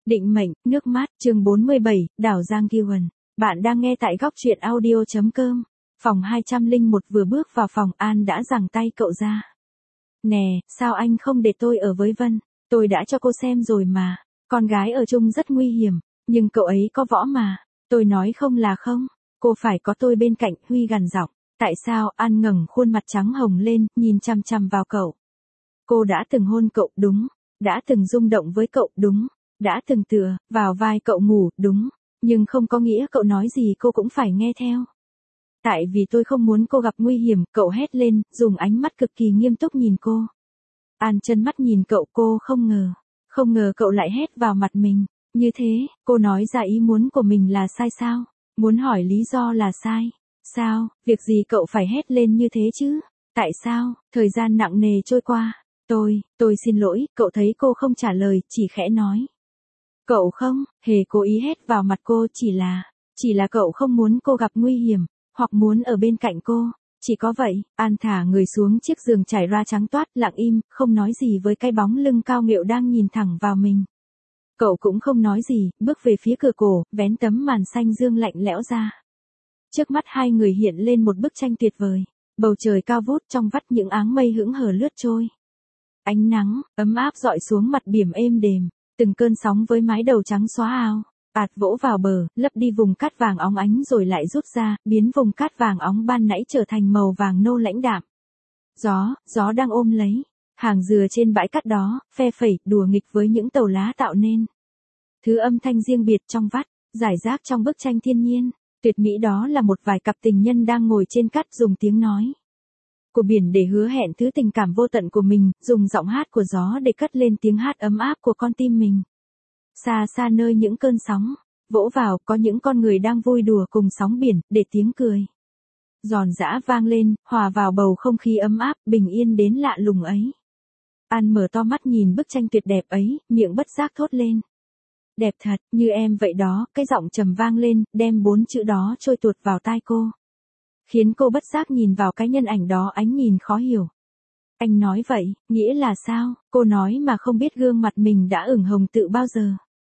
Định mệnh, nước mắt, chương 47, đảo Giang Kiwon. Bạn đang nghe tại góc truyện audio.com. Phòng 201 vừa bước vào phòng An đã giằng tay cậu ra. Nè, sao anh không để tôi ở với Vân? Tôi đã cho cô xem rồi mà. Con gái ở chung rất nguy hiểm, nhưng cậu ấy có võ mà. Tôi nói không là không. Cô phải có tôi bên cạnh, Huy gằn giọng. Tại sao? An ngẩng khuôn mặt trắng hồng lên, nhìn chằm chằm vào cậu. Cô đã từng hôn cậu, đúng. Đã từng rung động với cậu, đúng. Đã từng tựa vào vai cậu ngủ, đúng. Nhưng không có nghĩa cậu nói gì cô cũng phải nghe theo. Tại vì tôi không muốn cô gặp nguy hiểm, cậu hét lên, dùng ánh mắt cực kỳ nghiêm túc nhìn cô. An chân mắt nhìn cậu, cô không ngờ cậu lại hét vào mặt mình. Như thế, cô nói ra ý muốn của mình là sai sao? Muốn hỏi lý do là sai. Sao, việc gì cậu phải hét lên như thế chứ? Tại sao? Thời gian nặng nề trôi qua. Tôi xin lỗi, cậu thấy cô không trả lời, chỉ khẽ nói. Cậu không hề cố ý hét vào mặt cô, chỉ là cậu không muốn cô gặp nguy hiểm, hoặc muốn ở bên cạnh cô. Chỉ có vậy. An thả người xuống chiếc giường trải ra trắng toát, lặng im, không nói gì với cái bóng lưng cao nghệu đang nhìn thẳng vào mình. Cậu cũng không nói gì, bước về phía cửa cổ, vén tấm màn xanh dương lạnh lẽo ra. Trước mắt hai người hiện lên một bức tranh tuyệt vời. Bầu trời cao vút, trong vắt những áng mây hững hờ lướt trôi. Ánh nắng ấm áp rọi xuống mặt biển êm đềm, từng cơn sóng với mái đầu trắng xóa ao, ạt vỗ vào bờ, lấp đi vùng cát vàng óng ánh rồi lại rút ra, biến vùng cát vàng óng ban nãy trở thành màu vàng nâu lãnh đạm. Gió đang ôm lấy hàng dừa trên bãi cát đó, phe phẩy, đùa nghịch với những tàu lá tạo nên thứ âm thanh riêng biệt trong vắt, giải rác trong bức tranh thiên nhiên tuyệt mỹ đó là một vài cặp tình nhân đang ngồi trên cát dùng tiếng nói của biển để hứa hẹn thứ tình cảm vô tận của mình, dùng giọng hát của gió để cất lên tiếng hát ấm áp của con tim mình. Xa xa nơi những cơn sóng vỗ vào, có những con người đang vui đùa cùng sóng biển, để tiếng cười giòn giã vang lên, hòa vào bầu không khí ấm áp, bình yên đến lạ lùng ấy. An mở to mắt nhìn bức tranh tuyệt đẹp ấy, miệng bất giác thốt lên. Đẹp thật, như em vậy đó, cái giọng trầm vang lên, đem 4 chữ đó trôi tuột vào tai cô. Khiến cô bất giác nhìn vào cái nhân ảnh đó, ánh nhìn khó hiểu. Anh nói vậy, nghĩa là sao? Cô nói mà không biết gương mặt mình đã ửng hồng từ bao giờ.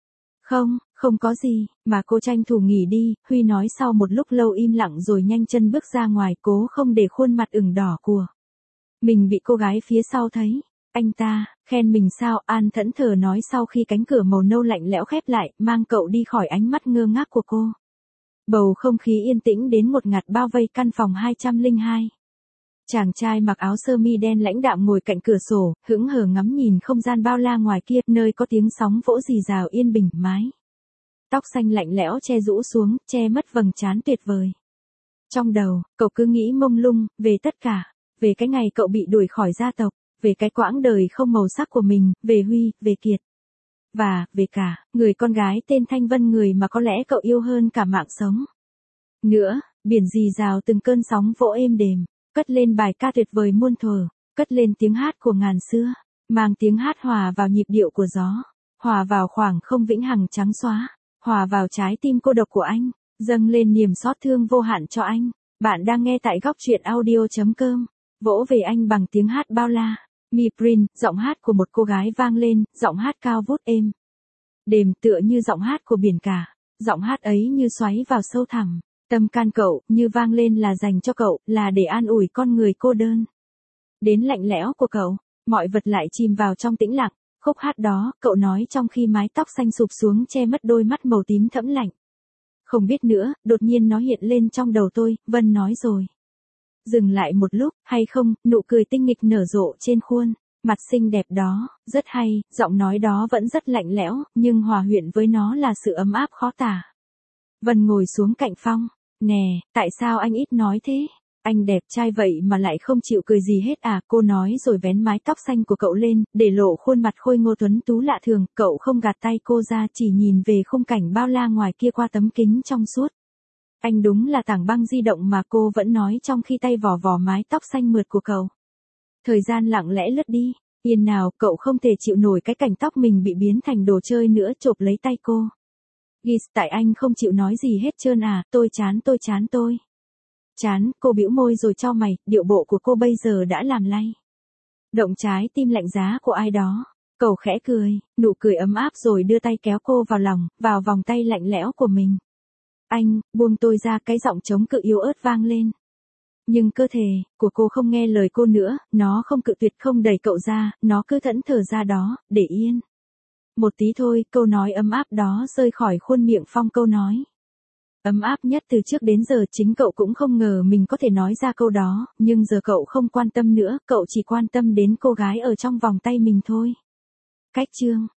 Không có gì, mà cô tranh thủ nghỉ đi, Huy nói sau một lúc lâu im lặng rồi nhanh chân bước ra ngoài, cố không để khuôn mặt ửng đỏ của mình bị cô gái phía sau thấy. Anh ta khen mình sao? An thẫn thờ nói sau khi cánh cửa màu nâu lạnh lẽo khép lại, mang cậu đi khỏi ánh mắt ngơ ngác của cô. Bầu không khí yên tĩnh đến một ngạt bao vây căn phòng 202. Chàng trai mặc áo sơ mi đen lãnh đạm ngồi cạnh cửa sổ, hững hờ ngắm nhìn không gian bao la ngoài kia, nơi có tiếng sóng vỗ rì rào yên bình, mái tóc xanh lạnh lẽo che rũ xuống, che mất vầng trán tuyệt vời. Trong đầu, cậu cứ nghĩ mông lung, về tất cả, về cái ngày cậu bị đuổi khỏi gia tộc, về cái quãng đời không màu sắc của mình, về Huy, về Kiệt. Và, về cả, người con gái tên Thanh Vân, người mà có lẽ cậu yêu hơn cả mạng sống. Nữa, biển rì rào từng cơn sóng vỗ êm đềm, cất lên bài ca tuyệt vời muôn thuở, cất lên tiếng hát của ngàn xưa, mang tiếng hát hòa vào nhịp điệu của gió, hòa vào khoảng không vĩnh hằng trắng xóa, hòa vào trái tim cô độc của anh, dâng lên niềm xót thương vô hạn cho anh. Bạn đang nghe tại góc truyện audio.com, vỗ về anh bằng tiếng hát bao la. Mi Prin, giọng hát của một cô gái vang lên, giọng hát cao vút êm đềm tựa như giọng hát của biển cả. Giọng hát ấy như xoáy vào sâu thẳm tâm can cậu, như vang lên là dành cho cậu, là để an ủi con người cô đơn đến lạnh lẽo của cậu. Mọi vật lại chìm vào trong tĩnh lặng. Khúc hát đó, cậu nói trong khi mái tóc xanh sụp xuống che mất đôi mắt màu tím thẫm lạnh. Không biết nữa, đột nhiên nó hiện lên trong đầu tôi. Vân nói rồi. Dừng lại một lúc, hay không? Nụ cười tinh nghịch nở rộ trên khuôn mặt xinh đẹp đó, rất hay. Giọng nói đó vẫn rất lạnh lẽo, nhưng hòa quyện với nó là sự ấm áp khó tả. Vân ngồi xuống cạnh Phong. Nè, tại sao anh ít nói thế? Anh đẹp trai vậy mà lại không chịu cười gì hết à? Cô nói rồi vén mái tóc xanh của cậu lên, để lộ khuôn mặt khôi ngô tuấn tú lạ thường. Cậu không gạt tay cô ra, chỉ nhìn về khung cảnh bao la ngoài kia qua tấm kính trong suốt. Anh đúng là tảng băng di động mà cô vẫn nói trong khi tay vò vò mái tóc xanh mượt của cậu. Thời gian lặng lẽ lướt đi. Yên nào, cậu không thể chịu nổi cái cảnh tóc mình bị biến thành đồ chơi nữa, chộp lấy tay cô. Gis, tại anh không chịu nói gì hết trơn à? Tôi chán. Chán, cô bĩu môi rồi chau mày, điệu bộ của cô bây giờ đã làm lay động trái tim lạnh giá của ai đó. Cậu khẽ cười, nụ cười ấm áp rồi đưa tay kéo cô vào lòng, vào vòng tay lạnh lẽo của mình. Anh, buông tôi ra, cái giọng chống cự yếu ớt vang lên. Nhưng cơ thể của cô không nghe lời cô nữa, nó không cự tuyệt không đẩy cậu ra, nó cứ thẫn thờ ra đó, để yên. Một tí thôi, câu nói ấm áp đó rơi khỏi khuôn miệng Phong, câu nói ấm áp nhất từ trước đến giờ. Chính cậu cũng không ngờ mình có thể nói ra câu đó, nhưng giờ cậu không quan tâm nữa, cậu chỉ quan tâm đến cô gái ở trong vòng tay mình thôi. Cách chương